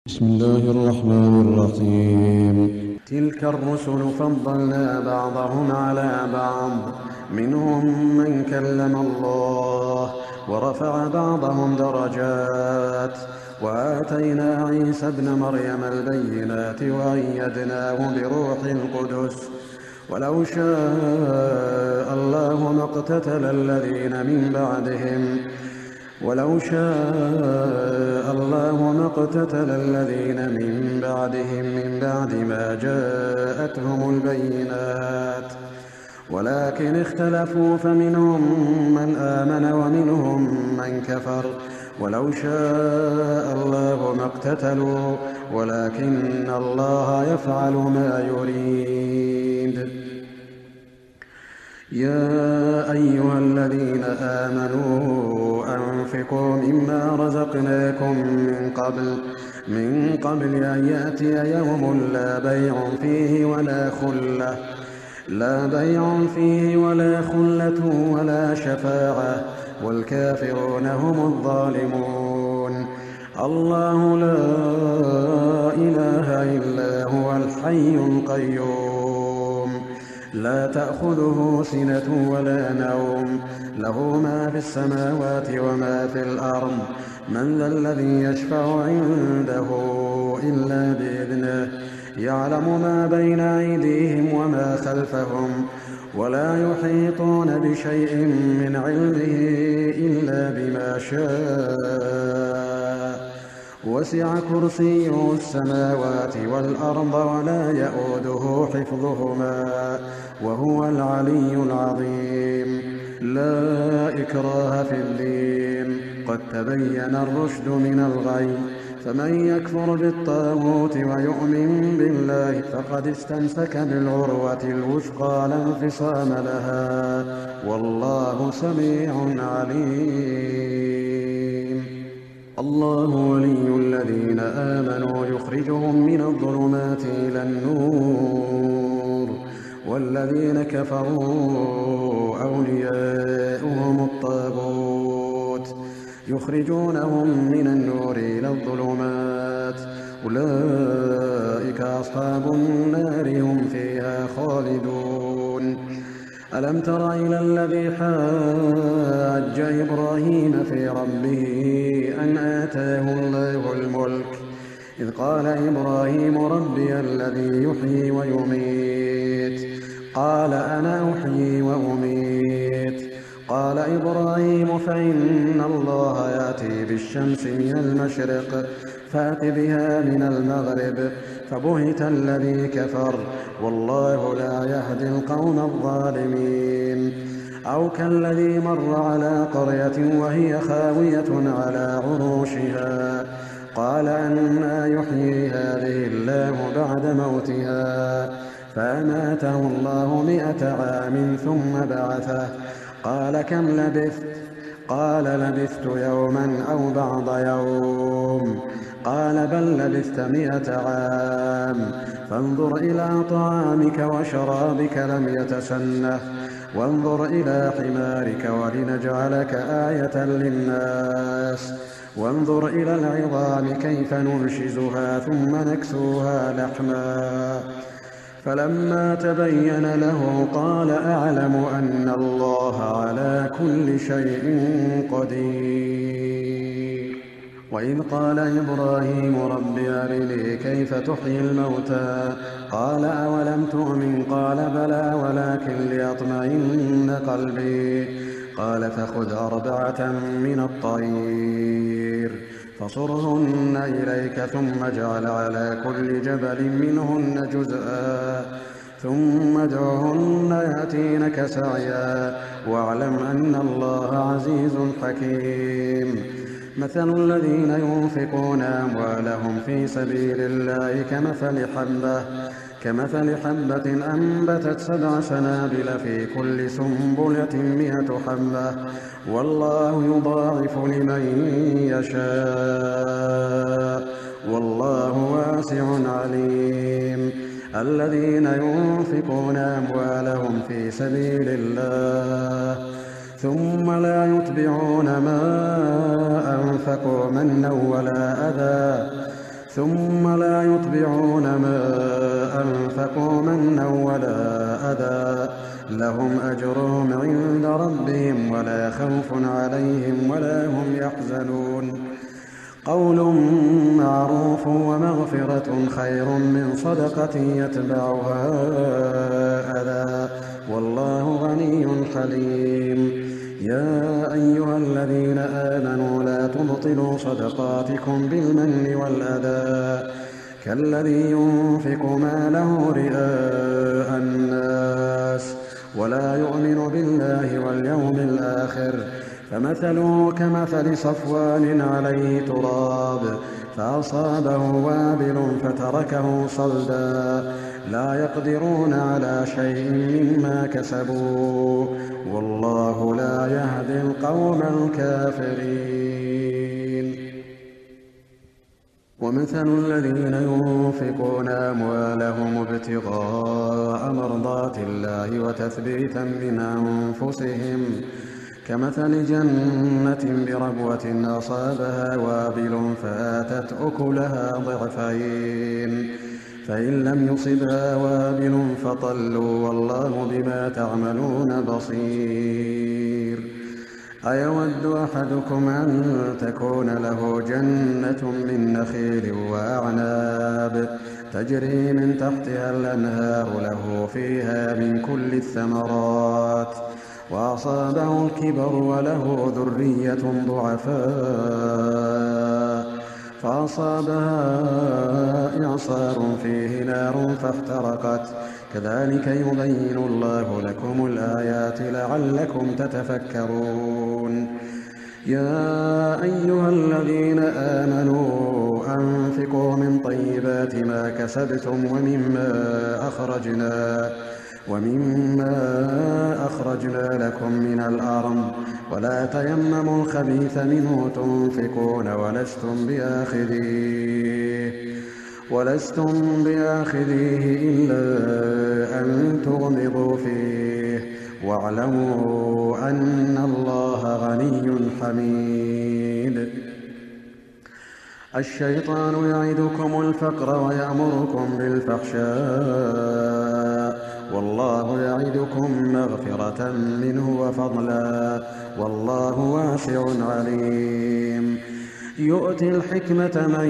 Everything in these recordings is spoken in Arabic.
بسم الله الرحمن الرحيم. تلك الرسل فضلنا بعضهم على بعض، منهم من كلم الله ورفع بعضهم درجات، وآتينا عيسى ابن مريم البينات وأيدناه بروح القدس. ولو شاء الله ما اقتتل الذين من بعدهم من بعد ما جاءتهم البينات، ولكن اختلفوا فمنهم من آمن ومنهم من كفر. ولو شاء الله ما اقتتلوا ولكن الله يفعل ما يريد. يا أيها الذين آمنوا أنفقوا مما رزقناكم من قبل أن يأتي يوم لا بيع فيه ولا خلة ولا شفاعة، والكافرون هم الظالمون. الله لا إله إلا هو الحي القيوم، لا تأخذه سنة ولا نوم، له ما في السماوات وما في الأرض. من ذا الذي يشفع عنده إلا بإذنه، يعلم ما بين أيديهم وما خلفهم، ولا يحيطون بشيء من علمه إلا بما شاء. وسع كرسيه السماوات والأرض ولا يئوده حفظهما، وهو العلي العظيم. لا إكراه في الدين، قد تبين الرشد من الغي، فمن يكفر بالطاغوت ويؤمن بالله فقد استمسك بالعروة الوثقى لا انفصام لها، والله سميع عليم. الله ولي الذين آمنوا يخرجهم من الظلمات إلى النور، والذين كفروا أولياؤهم الطاغوت يخرجونهم من النور إلى الظلمات، أولئك أصحاب النار هم فيها خالدون. ألم تر إلى الذي حاج إبراهيم في ربه أن آتاه الله الملك، إذ قال إبراهيم ربي الذي يحيي ويميت، قال أنا أحيي وأميت. قال إبراهيم فإن الله يأتي بالشمس من المشرق فأت بها من المغرب، فبهت الذي كفر، والله لا يهدي القوم الظالمين. أو كالذي مر على قرية وهي خاوية على عروشها، قال أنى يحيي هذه الله بعد موتها، فأماته الله 100 عام ثم بعثه، قال كم لبثت؟ قال لبثت يوما أو بعض يوم، قال بل لبثت 100 عام. فانظر إلى طعامك وشرابك لم يتسنه، وانظر إلى حمارك ولنجعلك آية للناس، وانظر إلى العظام كيف ننشزها ثم نكسوها لحما. فلما تبين له قال أعلم أن الله على كل شيء قدير. وإذ قال إبراهيم رب أرني كيف تحيي الموتى، قال أولم تؤمن؟ قال بلى ولكن ليطمئن قلبي. قال فخذ 4 من الطير فصرهن إليك، ثم اجعل على كل جبل منهن جزءا، ثم ادعهن يأتينك سعيا، واعلم أن الله عزيز حكيم. مثل الذين ينفقون أموالهم في سبيل الله كمثل حبة أنبتت 7 سنابل في كل سنبلة 100 حبة، والله يضاعف لمن يشاء، والله واسع عليم. الذين ينفقون أموالهم في سبيل الله ثم لا يتبعون ما أنفقوا منا ولا أذى ثم لا يتبعون ما أنفقوا منا ولا أذى لهم أجرهم عند ربهم ولا خوف عليهم ولا هم يحزنون قول معروف ومغفرة خير من صدقة يتبعها أذى والله غني حليم يا أيها الذين آمنوا لا تبطلوا صدقاتكم بالمن والأذى كالذي ينفق ماله رئاء الناس ولا يؤمن بالله واليوم الآخر فمثله كمثل صفوان عليه تراب فأصابه وابل فتركه صلدا لا يقدرون على شيء مما كسبوا والله لا يهدي القوم الكافرين ومثل الذين ينفقون أموالهم ابتغاء مرضات الله وتثبيتا من أنفسهم كمثل جنة بربوة أصابها وابل فآتت أكلها ضعفين فإن لم يصبها وابل فطل والله بما تعملون بصير أيود أحدكم أن تكون له جنة من نخيل وأعناب تجري من تحتها الأنهار له فيها من كل الثمرات وأصابه الكبر وله ذرية ضعفاء فأصابها إعصار فيه نار فاحترقت كذلك يبين الله لكم الآيات لعلكم تتفكرون يا أيها الذين آمنوا أنفقوا من طيبات ما كسبتم ومما أخرجنا لكم من الأرض ولا تيمموا الخبيث منه تنفقون ولستم بآخذيه إلا أن تغمضوا فيه واعلموا أن الله غني حميد الشيطان يعدكم الفقر ويأمركم بالفحشاء والله يعدكم مغفرة منه وفضلا والله واسع عليم يؤتي الحكمة من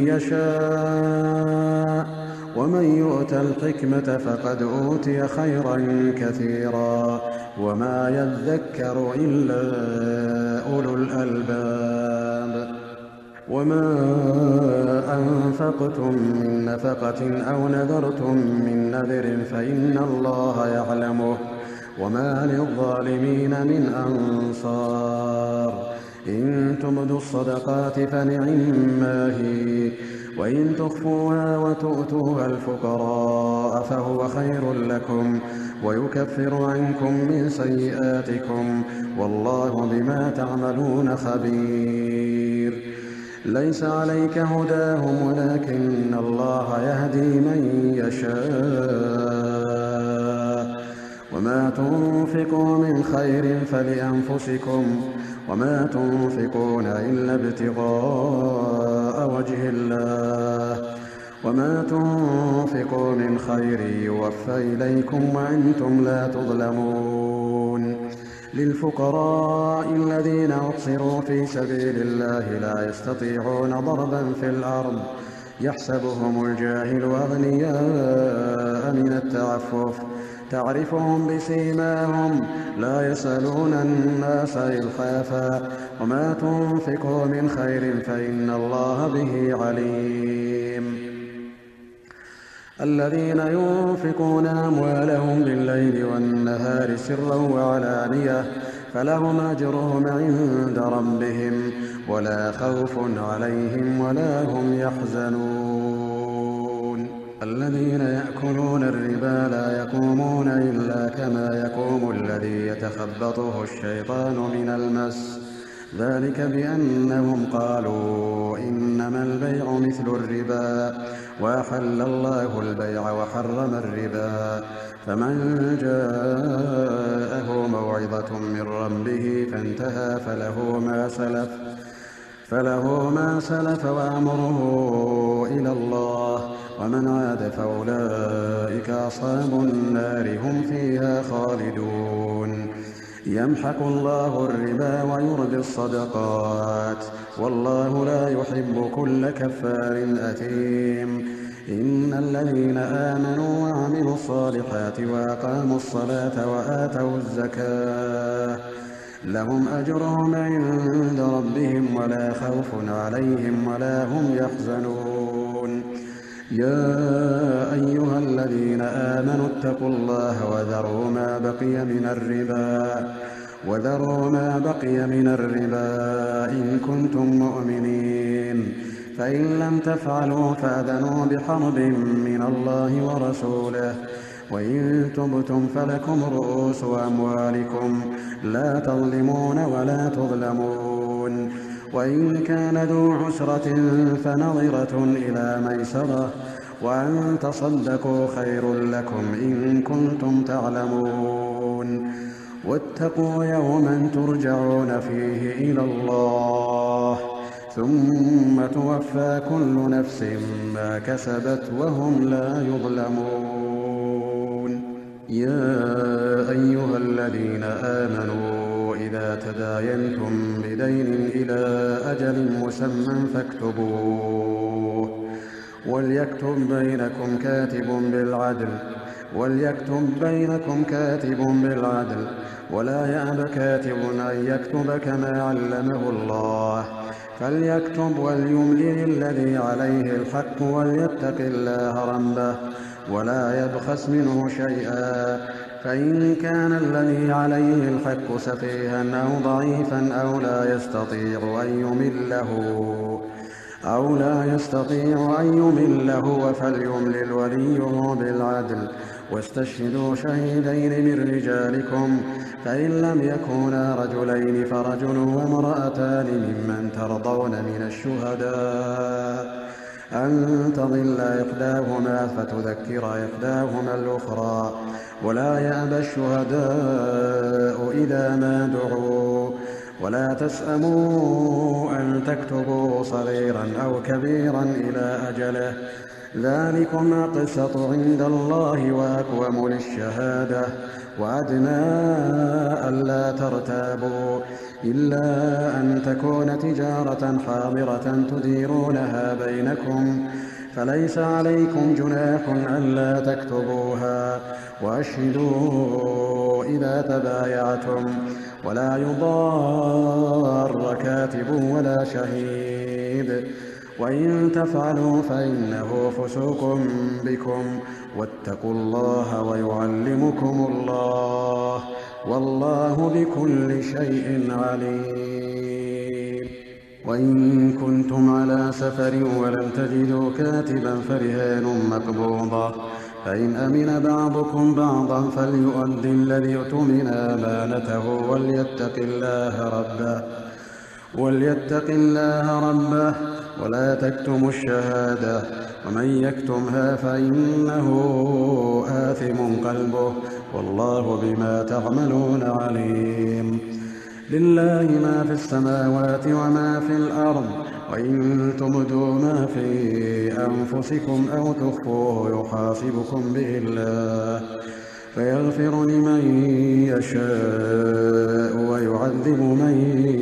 يشاء ومن يؤت الحكمة فقد أوتي خيرا كثيرا وما يذكر إلا أولو الألباب وما أنفقتم من نفقة أو نذرتم من نذر فإن الله يعلمه وما للظالمين من أنصار إن تبدوا الصدقات فنعما هي وإن تخفوها وتؤتوها الفقراء فهو خير لكم ويكفر عنكم من سيئاتكم والله بما تعملون خبير ليس عليك هداهم ولكن الله يهدي من يشاء وما تنفقوا من خير فلأنفسكم وما تنفقون إلا ابتغاء وجه الله وما تنفقوا من خير يوفى إليكم وأنتم لا تظلمون للفقراء الذين أحصروا في سبيل الله لا يستطيعون ضربا في الأرض يحسبهم الجاهل أغنياء من التعفف تعرفهم بسيماهم لا يسألون الناس إلحافا وما تنفقوا من خير فإن الله به عليم الذين ينفقون أموالهم بالليل والنهار سرا وعلانية فلهم أجرهم عند ربهم ولا خوف عليهم ولا هم يحزنون الذين يأكلون الربا لا يقومون إلا كما يقوم الذي يتخبطه الشيطان من المس ذلك بأنهم قالوا إنما البيع مثل الربا وأحل الله البيع وحرم الربا فمن جاءه موعظة من ربه فانتهى فله ما سلف وأمره إلى الله، ومن عاد فأولئك أصحاب النار هم فيها خالدون. يمحق الله الربا ويربي الصدقات، والله لا يحب كل كفار أثيم. إن الذين آمنوا وعملوا الصالحات وأقاموا الصلاة وآتوا الزكاة لهم أجرهم عند ربهم ولا خوف عليهم ولا هم يحزنون. يا أيها الذين آمنوا اتقوا الله وذروا ما بقي من الربا إن كنتم مؤمنين، فإن لم تفعلوا فأذنوا بحرب من الله ورسوله، وإن تبتم فلكم رؤوس أموالكم لا تظلمون ولا تظلمون. وإن كان ذو عسرة فنظرة إلى ميسرة، وأن تصدقوا خير لكم إن كنتم تعلمون. واتقوا يوما ترجعون فيه إلى الله ثم توفى كل نفس ما كسبت وهم لا يظلمون. يا أيها الذين آمنوا إذا تداينتم بدين إلى أجل مسمى فاكتبوه، وليكتب بينكم كاتب بالعدل، ولا يأب كاتب أن يكتب كما علمه الله، فليكتب وليملل الذي عليه الحق وليتق الله ربه ولا يبخس منه شيئا، فإن كان الذي عليه الحق سفيها أو ضعيفا أو لا يستطيع أن يمله فليملل وليه بالعدل، واستشهدوا شهيدين من رجالكم، فإن لم يكونا رجلين فرجل وامرأتان ممن ترضون من الشهداء أن تضل إحداهما فتذكر إحداهما الأخرى، ولا يأبى الشهداء إذا ما دعوا، ولا تسأموا أن تكتبوا صغيرا أو كبيرا إلى أجله، ذلكم أقسط عند الله وأقوم للشهادة، وأدنى ألا ترتابوا، إلا أن تكون تجارة حاضرة تديرونها بينكم، فليس عليكم جناح ألا تكتبوها، وأشهدوا إذا تبايعتم، ولا يضار كاتب ولا شهيد، وإن تفعلوا فإنه فسوق بكم، واتقوا الله ويعلمكم الله، والله بكل شيء عليم. وإن كنتم على سفر ولم تجدوا كاتبا فرهان مقبوضة، فإن أمن بعضكم بعضا فليؤد الذي اؤتمن أمانته وليتق الله ربه ولا تكتموا الشهادة، ومن يكتمها فإنه آثم قلبه، والله بما تعملون عليم. لله ما في السماوات وما في الأرض، وإن تبدوا ما في أنفسكم أو تخفوه يحاسبكم به الله، فيغفر لمن يشاء ويعذب من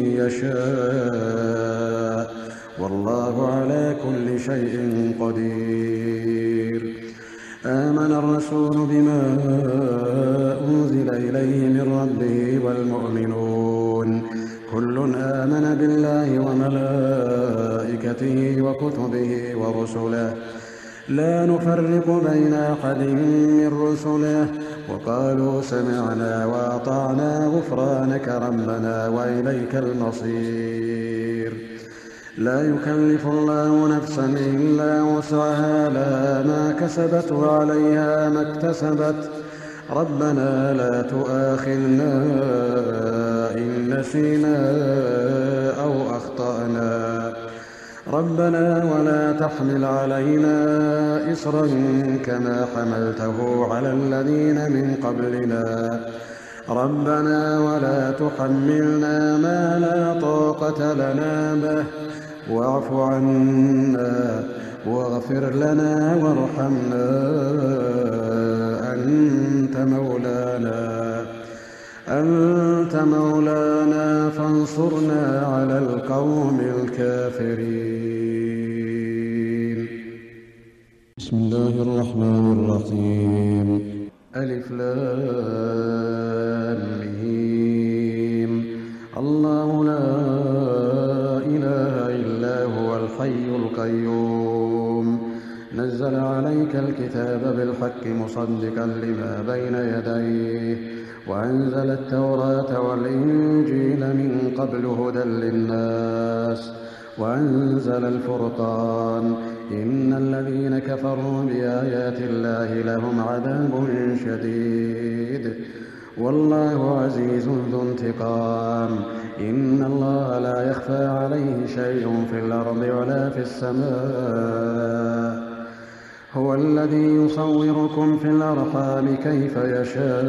يشاء، والله على كل شيء قدير. آمن الرسول بما أنزل إليه من ربه والمؤمنون كل آمن بالله وملائكته وكتبه ورسله لا نفرق بين أحد من رسله، وقالوا سمعنا وأطعنا غفرانك ربنا وإليك المصير. لا يكلف الله نفسا إلا وسعها، لها ما كسبت وعليها ما اكتسبت، ربنا لا تؤاخذنا إن نسينا أو أخطأنا، ربنا ولا تحمل علينا إصرا كما حملته على الذين من قبلنا، ربنا ولا تحملنا ما لا طاقة لنا به واعف عنا واغفر لنا وارحمنا أنت مولانا فانصرنا على القوم الكافرين. بسم الله الرحمن الرحيم. ألف لام ميم. الله لا إله إلا هو الحي القيوم نزل عليك الكتاب بالحق مصدقا لما بين يديه وأنزل التوراة والإنجيل من قبل هدى للناس وأنزل الفرقان إن الذين كفروا بآيات الله لهم عذاب شديد والله عزيز ذو انتقام. إن الله لا يخفى عليه شيء في الأرض ولا في السماء هو الذي يصوركم في الأرحام كيف يشاء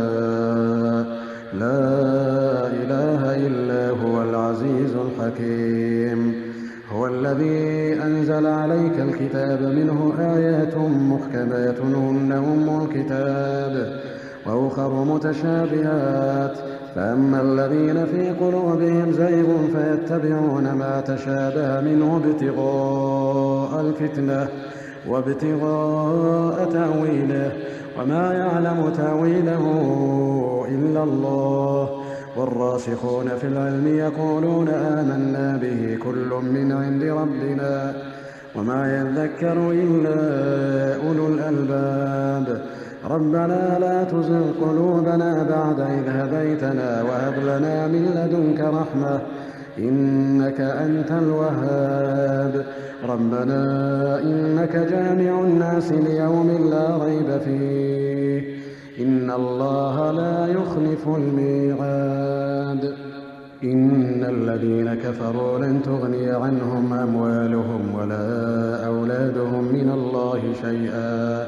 لا إله إلا هو العزيز الحكيم. هو الذي أنزل عليك الكتاب منه آيات محكمات هن أم الكتاب وأخر متشابهات فأما الذين في قلوبهم زيغ فيتبعون ما تشابه منه ابتغاء الفتنة وابتغاء تأويله وما يعلم تأويله إلا الله والراسخون في العلم يقولون آمنا به كل من عند ربنا وما يذكر إلا أولو الألباب. ربنا لا تزغ قلوبنا بعد إذ هديتنا وهب لنا من لدنك رحمة إنك أنت الوهاب. ربنا إنك جامع الناس ليوم لا ريب فيه إن الله لا يخلف الميعاد. إن الذين كفروا لن تغني عنهم أموالهم ولا أولادهم من الله شيئا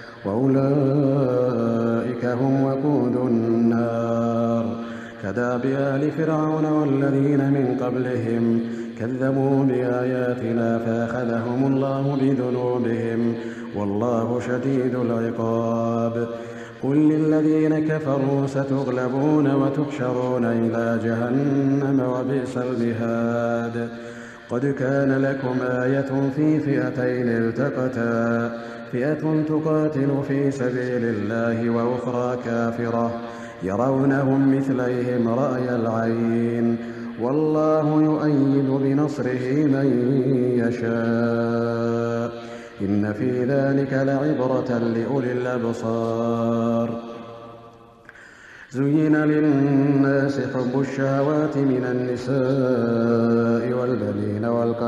وأولئك هم وقود النار. كداب آل فرعون والذين من قبلهم كذبوا بآياتنا فأخذهم الله بذنوبهم والله شديد العقاب. قل للذين كفروا ستغلبون وتحشرون إلى جهنم وبئس المهاد. قد كان لكم آية في فئتين التقتا فئة تقاتل في سبيل الله وأخرى كافرة يرونهم مثليهم رأي العين والله يؤيد بنصره من يشاء إن في ذلك لعبرة لأولي الأبصار. زين للناس حب الشهوات من النساء والبنين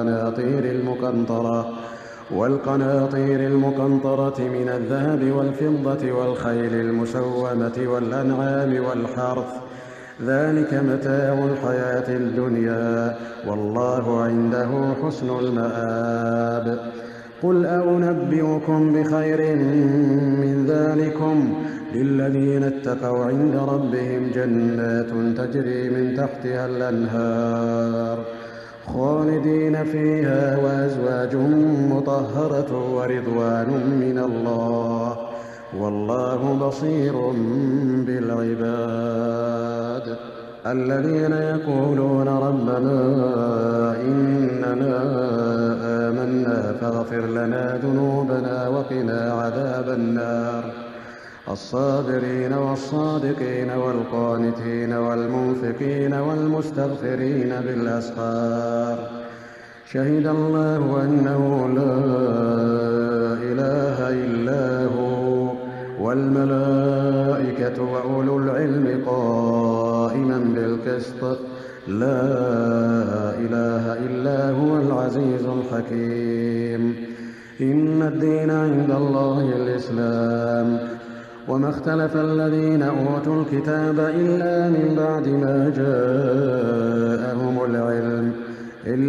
والقناطير المقنطرة من الذهب والفضة والخيل المسومة والأنعام والحرث ذلك متاع الحياة الدنيا والله عنده حسن المآب. قل أنبئكم بخير من ذلكم للذين اتقوا عند ربهم جنات تجري من تحتها الأنهار خالدين فيها وأزواج مطهرة ورضوان من الله والله بصير بالعباد. الذين يقولون ربنا إننا آمنا فاغفر لنا ذنوبنا وقنا عذاب النار. الصابرين والصادقين والقانتين والمنفقين والمستغفرين بالأسحار. شهد الله أنه لا إله إلا هو والملائكة وأولو العلم قائما بالقسط لا إله إلا هو العزيز الحكيم. إن الدين عند الله الإسلام وما اختلف الذين أوتوا الكتاب إلا من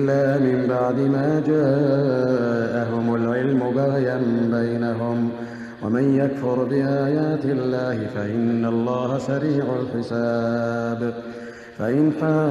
بعد ما جاءهم العلم بغيا بينهم ومن يكفر بآيات الله فإن الله سريع الحساب. فإن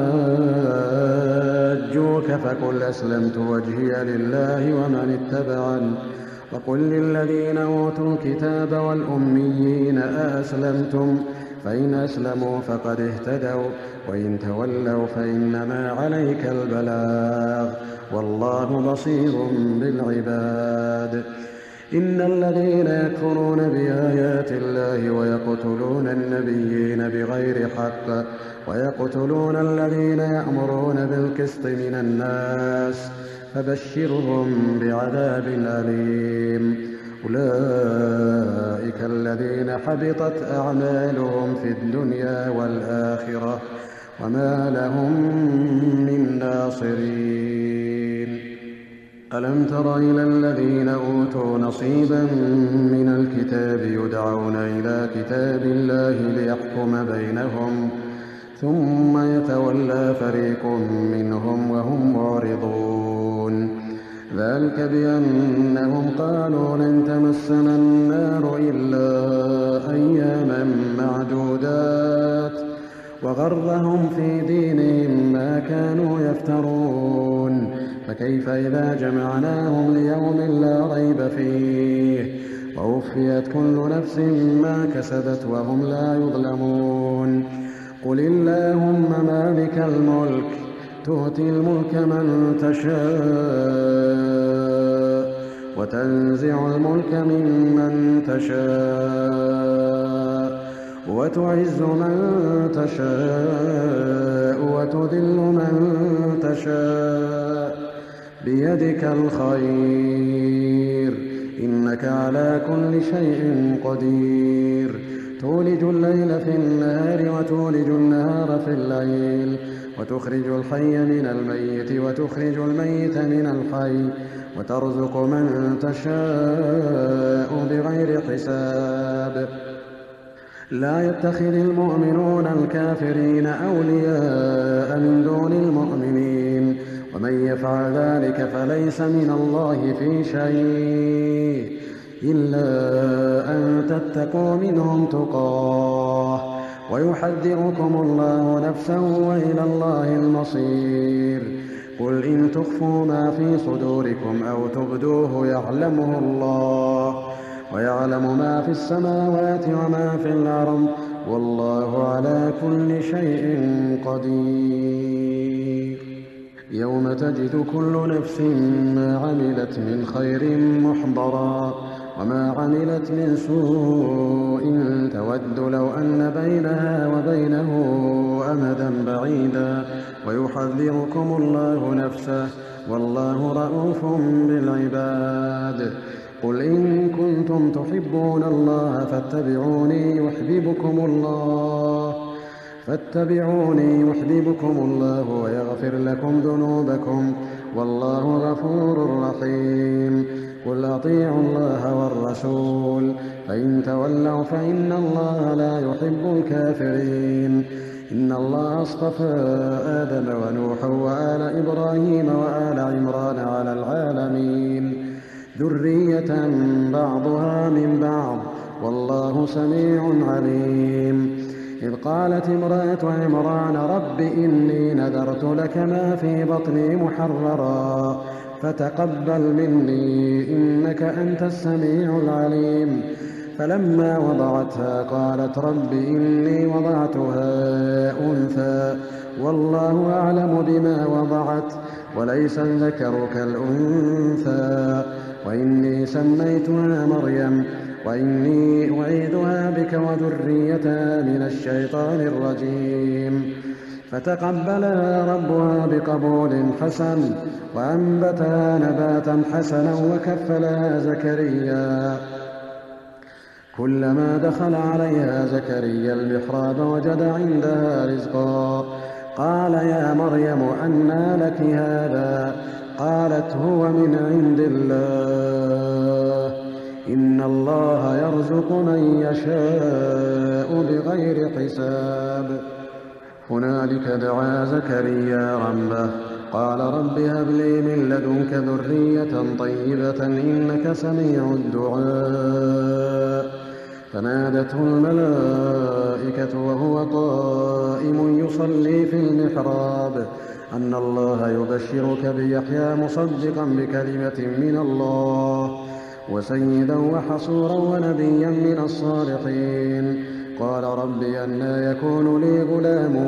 حاجوك فقل أسلمت وجهي لله ومن اتبعني وقل للذين أوتوا الكتاب والأميين أأسلمتم فإن أسلموا فقد اهتدوا وإن تولوا فإنما عليك البلاغ والله بصير بالعباد. إن الذين يكفرون بآيات الله ويقتلون النبيين بغير حق ويقتلون الذين يأمرون بالقسط من الناس فبشرهم بعذاب أليم. أولئك الذين حبطت أعمالهم في الدنيا والآخرة وما لهم من ناصرين. ألم تر إلى الذين أوتوا نصيبا من الكتاب يدعون إلى كتاب الله ليحكم بينهم ثم يتولى فريق منهم وهم معرضون. ذلك بأنهم قالوا لن تمسنا النار إلا أياما معدودات وغرهم في دينهم ما كانوا يفترون. فكيف إذا جمعناهم ليوم لا ريب فيه ووفيت كل نفس ما كسبت وهم لا يظلمون. قل اللهم مالك الملك تؤتي الملك من تشاء وتنزع الملك ممن تشاء وتعز من تشاء وتذل من تشاء بيدك الخير إنك على كل شيء قدير. تولج الليل في النهار وتولج النهار في الليل وتخرج الحي من الميت وتخرج الميت من الحي وترزق من تشاء بغير حساب. لا يتخذ المؤمنون الكافرين أولياء من دون المؤمنين ومن يفعل ذلك فليس من الله في شيء إلا أن تتقوا منهم تقاه ويحذركم الله نفسه وإلى الله المصير. قل إن تخفوا ما في صدوركم أو تبدوه يعلمه الله ويعلم ما في السماوات وما في الأرض والله على كل شيء قدير. يوم تجد كل نفس ما عملت من خير محضرا وما عملت من سوء تود لو أن بينها وبينه أمدا بعيدا ويحذركم الله نفسه والله رءوف بالعباد. قل إن كنتم تحبون الله فاتبعوني يحببكم الله ويغفر لكم ذنوبكم والله غفور رحيم. قل أطيعوا الله والرسول فإن تولوا فإن الله لا يحب الكافرين. إن الله اصطفى آدم ونوحا وآل إبراهيم وآل عمران على العالمين ذرية بعضها من بعض والله سميع عليم. إذ قالت امرأة عمران رب إني نذرت لك ما في بطني محررا فتقبل مني إنك أنت السميع العليم. فلما وضعتها قالت رب إني وضعتها أنثى والله أعلم بما وضعت وليس الذكر كالأنثى وإني سميتها مريم وإني أعيذها بك وذريتها من الشيطان الرجيم. فتقبلها ربها بقبول حسن وأنبتها نباتا حسنا وكفلها زكريا. كلما دخل عليها زكريا المحراب وجد عندها رزقا قال يا مريم أنى لك هذا قالت هو من عند الله إن الله يرزق من يشاء بغير حساب. هنالك دعا زكريا ربه قال رب هب لي من لدنك ذرية طيبة إنك سميع الدعاء. فنادته الملائكة وهو قائم يصلي في المحراب أن الله يبشرك بيحيى مصدقا بكلمة من الله وسيدا وحصورا ونبيا من الصالحين. قال رب أنى يكون لي غلام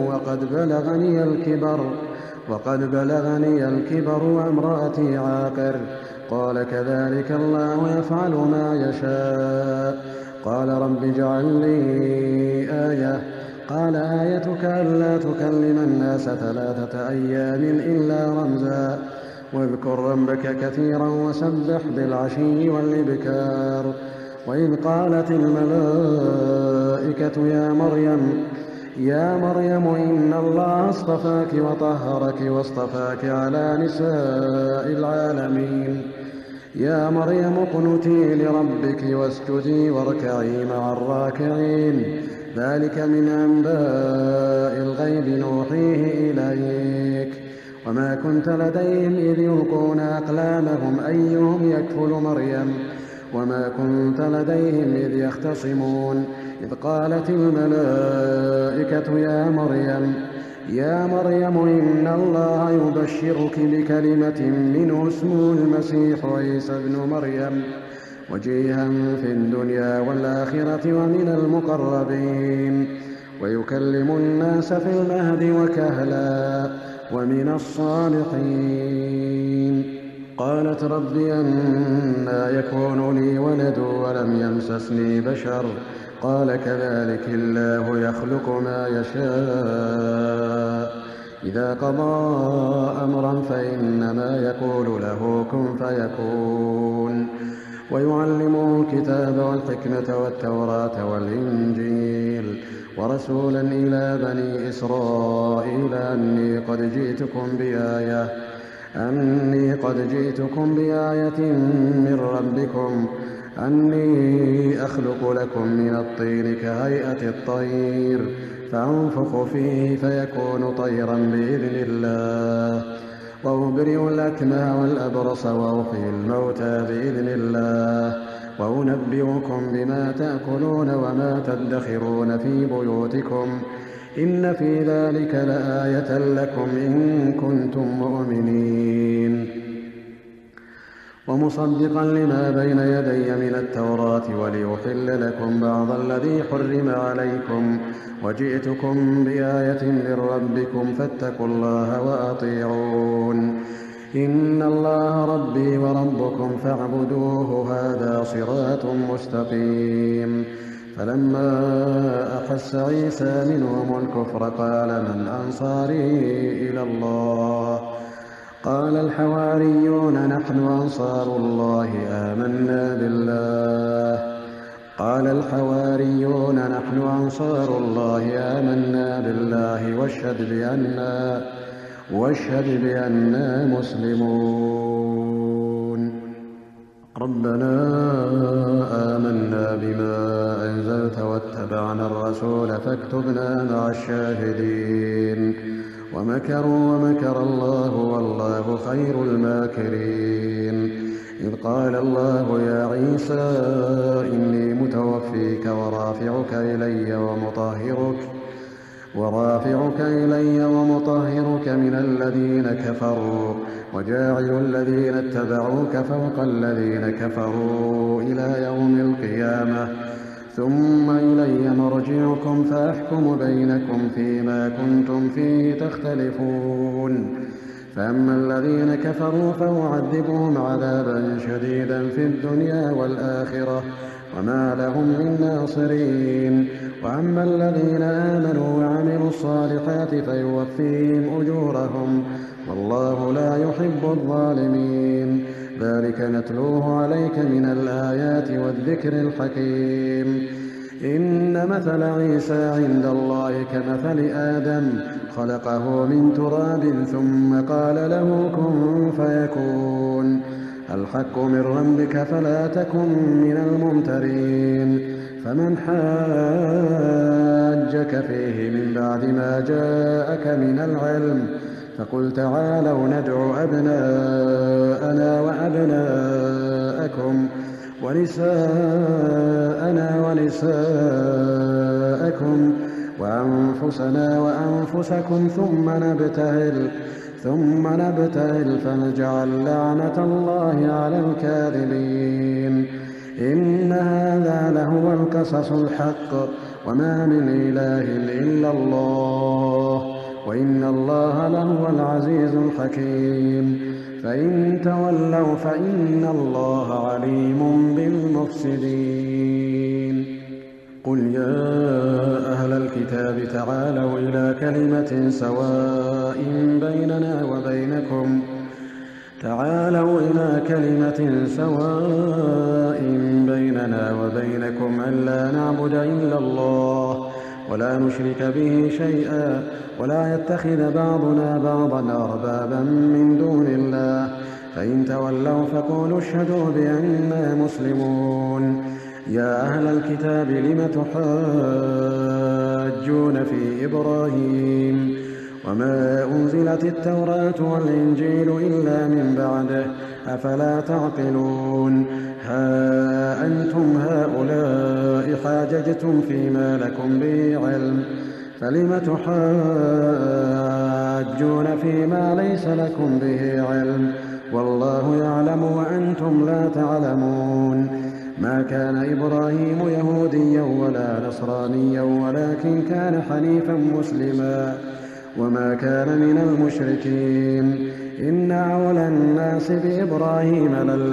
وقد بلغني الكبر وامرأتي عاقر. قال كذلك الله يفعل ما يشاء. قال رب اجعل لي آية. قال آيتك ألا تكلم الناس 3 أيام إلا رمزا واذكر ربك كثيرا وسبح بالعشي والإبكار. وإذ قالت الملائكة يا مريم إن الله اصطفاك وطهرك واصطفاك على نساء العالمين. يا مريم اقنتي لربك واسجدي واركعي مع الراكعين. ذلك من أنباء الغيب نوحيه إليك وما كنت لديهم إذ يلقون أقلامهم أيهم يكفل مريم وما كنت لديهم إذ يختصمون. إذ قالت الملائكة يا مريم إن الله يبشرك بكلمة منه اسمه المسيح عيسى ابن مريم وجيها في الدنيا والآخرة ومن المقربين ويكلم الناس في المهد وكهلا ومن الصالحين. قالت رب أنى يكون لي ولد ولم يمسسني بشر. قال كذلك الله يخلق ما يشاء إذا قضى أمرا فإنما يقول له كن فيكون. ويعلمه الكتاب والحكمة والتوراة والإنجيل ورسولا إلى بني إسرائيل أني قد جئتكم بآية من ربكم أني أخلق لكم من الطين كهيئة الطير فأنفخ فيه فيكون طيرا بإذن الله وأبرئ الأكمه والأبرص وأحيي الموتى بإذن الله وأنبئكم بما تأكلون وما تدخرون في بيوتكم إن في ذلك لآية لكم إن كنتم مؤمنين. ومصدقا لما بين يدي من التوراة وليحل لكم بعض الذي حرم عليكم وجئتكم بآية من ربكم فاتقوا الله وأطيعون. إن الله ربي وربكم فاعبدوه هذا صراط مستقيم. فلما أحس عيسى منهم الكفر قال من أنصاري إلى الله؟ قال الحواريون نحن أنصار الله آمنا بالله واشهد بأننا مسلمون. ربنا آمنا بما أنزلت واتبعنا الرسول فاكتبنا مع الشاهدين. ومكروا ومكر الله والله خير الماكرين. إذ قال الله يا عيسى إني متوفيك ورافعك إلي ومطهرك من الذين كفروا وجاعل الذين اتبعوك فوق الذين كفروا إلى يوم القيامة ثم إلي مرجعكم فأحكم بينكم فيما كنتم فيه تختلفون. فأما الذين كفروا فأعذبهم عذابا شديدا في الدنيا والآخرة وما لهم من ناصرين. وأما الذين آمنوا وعملوا الصالحات فيوفيهم أجورهم والله لا يحب الظالمين. ذلك نتلوه عليك من الآيات والذكر الحكيم. إن مثل عيسى عند الله كمثل آدم خلقه من تراب ثم قال له كن فيكون. الحق من ربك فلا تكن من الممترين. فمن حاجك فيه من بعد ما جاءك من العلم فقل تعالوا ندع أبناءنا وأبناءكم ونساءنا ونساءكم وأنفسنا وأنفسكم ثم نبتهل فنجعل لعنة الله على الكاذبين. إن هذا لهو القصص الحق وما من إله إلا الله وإن الله لهو العزيز الحكيم. فإن تولوا فإن الله عليم بالمفسدين. قل يا أهل الكتاب تعالوا إلى كلمة سواء بيننا وبينكم ألا نعبد إلا الله ولا نشرك به شيئا ولا يتخذ بعضنا بعضا أربابا من دون الله. فإن تولوا فقولوا اشهدوا بأننا مسلمون. يا أهل الكتاب لم تحاجون في إبراهيم وما أنزلت التوراة والإنجيل إلا من بعده أفلا تعقلون. ها أنتم هؤلاء حاججتم فيما لكم به علم فلم تحاجون فيما ليس لكم به علم والله يعلم وأنتم لا تعلمون. ما كان إبراهيم يهوديا ولا نصرانيا ولكن كان حنيفا مسلما وما كان من المشركين. إن أولى الناس بإبراهيم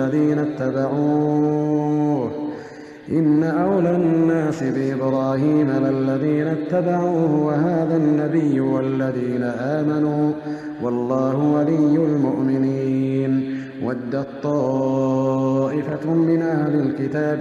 للذين اتبعوه وهذا النبي والذين آمنوا والله ولي المؤمنين. ودت طائفة من أهل الكتاب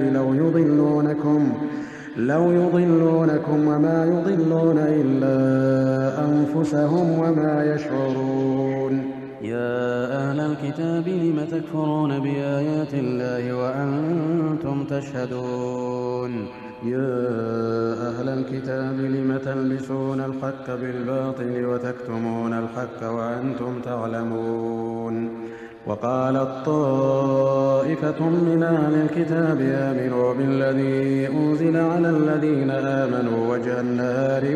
لو يضلونكم وما يضلون إلا أنفسهم وما يشعرون. يا أهل الكتاب لم تكفرون بآيات الله وأنتم تشهدون. يا أهل الكتاب لم تلبسون الحق بالباطل وتكتمون الحق وأنتم تعلمون. وقالت طائفة من أهل الكتاب آمنوا بالذي أنزل على الذين آمنوا وجه النهار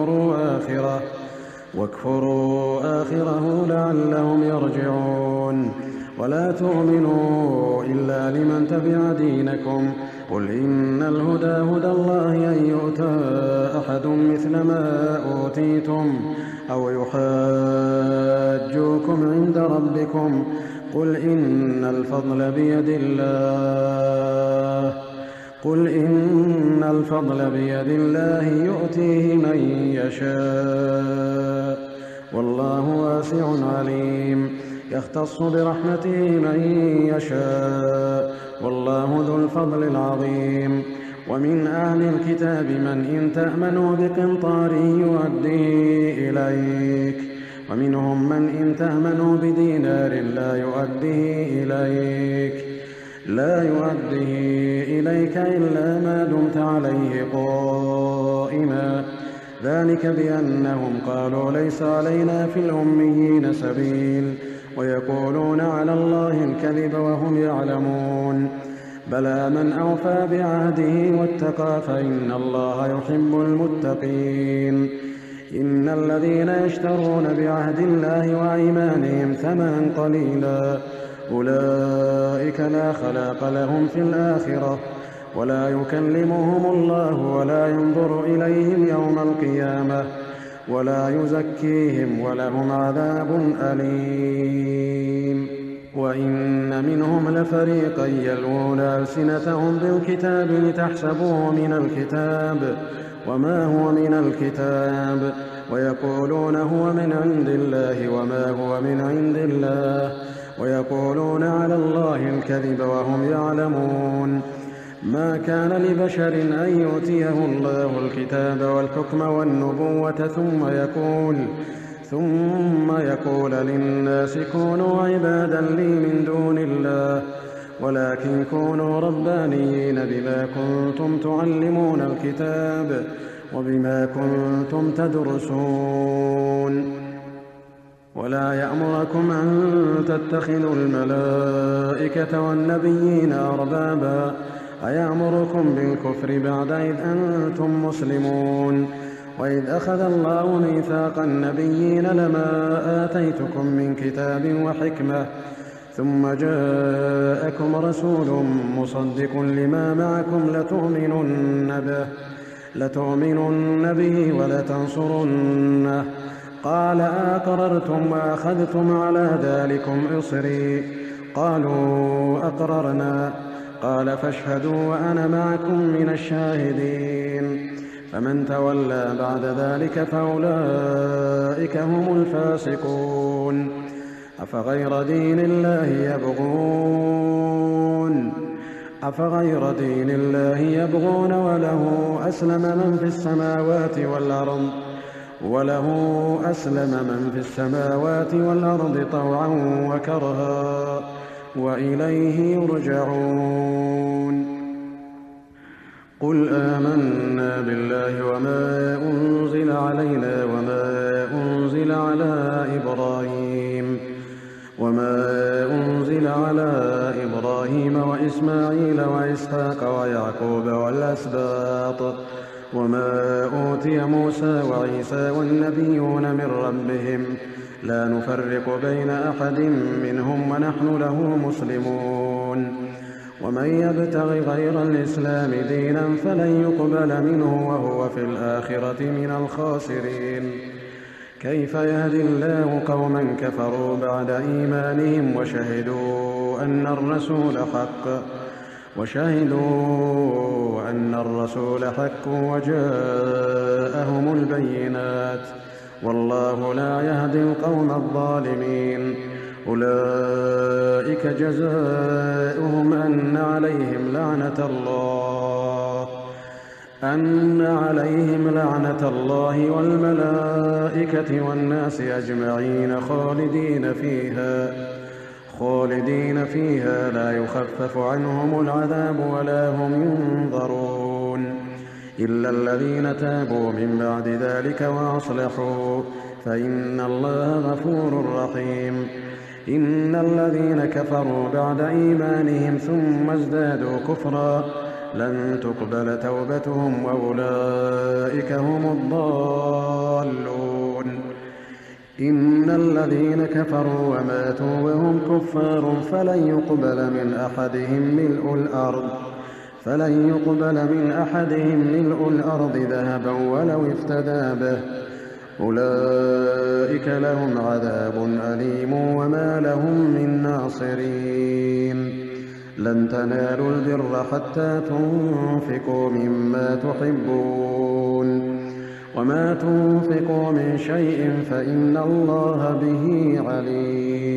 واكفروا آخره لعلهم يرجعون. ولا تؤمنوا إلا لمن تبع دينكم قل إن الهدى هدى الله أن يؤتى أحد مثل ما أوتيتم أو يحاجوكم عند ربكم قل إن الفضل بيد الله يؤتيه من يشاء والله واسع عليم. يختص برحمته من يشاء والله ذو الفضل العظيم. ومن أهل الكتاب من إن تأمنوا بقنطار يؤديه إليك ومنهم من إن تأمنوا بدينار لا يؤديه إليك إلا ما دمت عليه قائما. ذلك بأنهم قالوا ليس علينا في الأميين سبيل ويقولون على الله الكذب وهم يعلمون. بلى من أوفى بعهده واتقى فإن الله يحب المتقين. إن الذين يشترون بعهد الله وأيمانهم ثمنا قليلا أولئك لا خلاق لهم في الآخرة ولا يكلمهم الله ولا ينظر إليهم يوم القيامة ولا يزكيهم ولهم عذاب أليم. وإن منهم لفريقا يلوون ألسنتهم بالكتاب لتحسبوه من الكتاب وما هو من الكتاب ويقولون هو من عند الله وما هو من عند الله ويقولون على الله الكذب وهم يعلمون. ما كان لبشر أن يؤتيه الله الكتاب والحكم والنبوة ثم يقول للناس كونوا عبادا لي من دون الله ولكن كونوا ربانيين بما كنتم تعلمون الكتاب وبما كنتم تدرسون. ولا يأمركم أن تتخذوا الملائكة والنبيين أربابا أيأمركم بالكفر بعد إذ أنتم مسلمون وإذ أخذ الله ميثاق النبيين لما آتيتكم من كتاب وحكمة ثم جاءكم رسول مصدق لما معكم لتؤمنن به ولتنصرنه قال أقررتم وأخذتم على ذلكم إصري قالوا أقررنا قال فاشهدوا وأنا معكم من الشاهدين فمن تولى بعد ذلك فأولئك هم الفاسقون أفغير دين الله يبغون وله أسلم من في السماوات والأرض طوعا وكرها وإليه يرجعون قل آمنا بالله وما أنزل علينا وما أنزل على إبراهيم وإسماعيل وإسحاق ويعقوب والأسباط وما أوتي موسى وعيسى والنبيون من ربهم لا نفرق بين أحد منهم ونحن له مسلمون ومن يبتغ غير الإسلام دينا فلن يقبل منه وهو في الآخرة من الخاسرين كيف يهدي الله قوما كفروا بعد إيمانهم وشهدوا أن الرسول حق وجاءهم البينات والله لا يهدي القوم الظالمين أولئك جزاؤهم أن عليهم لعنة الله والملائكة والناس أجمعين خالدين فيها لا يخفف عنهم العذاب ولا هم ينظرون إلا الذين تابوا من بعد ذلك وأصلحوا فإن الله غفور رحيم إن الذين كفروا بعد إيمانهم ثم ازدادوا كفرا لن تقبل توبتهم وأولئك هم الضالون إن الذين كفروا وماتوا وهم كفار فلن يقبل من أحدهم ملء الأرض ذهبا ولو افتدى به أولئك لهم عذاب أليم وما لهم من ناصرين لن تنالوا البر حتى تنفقوا مما تحبون وما تنفقوا من شيء فإن الله به عليم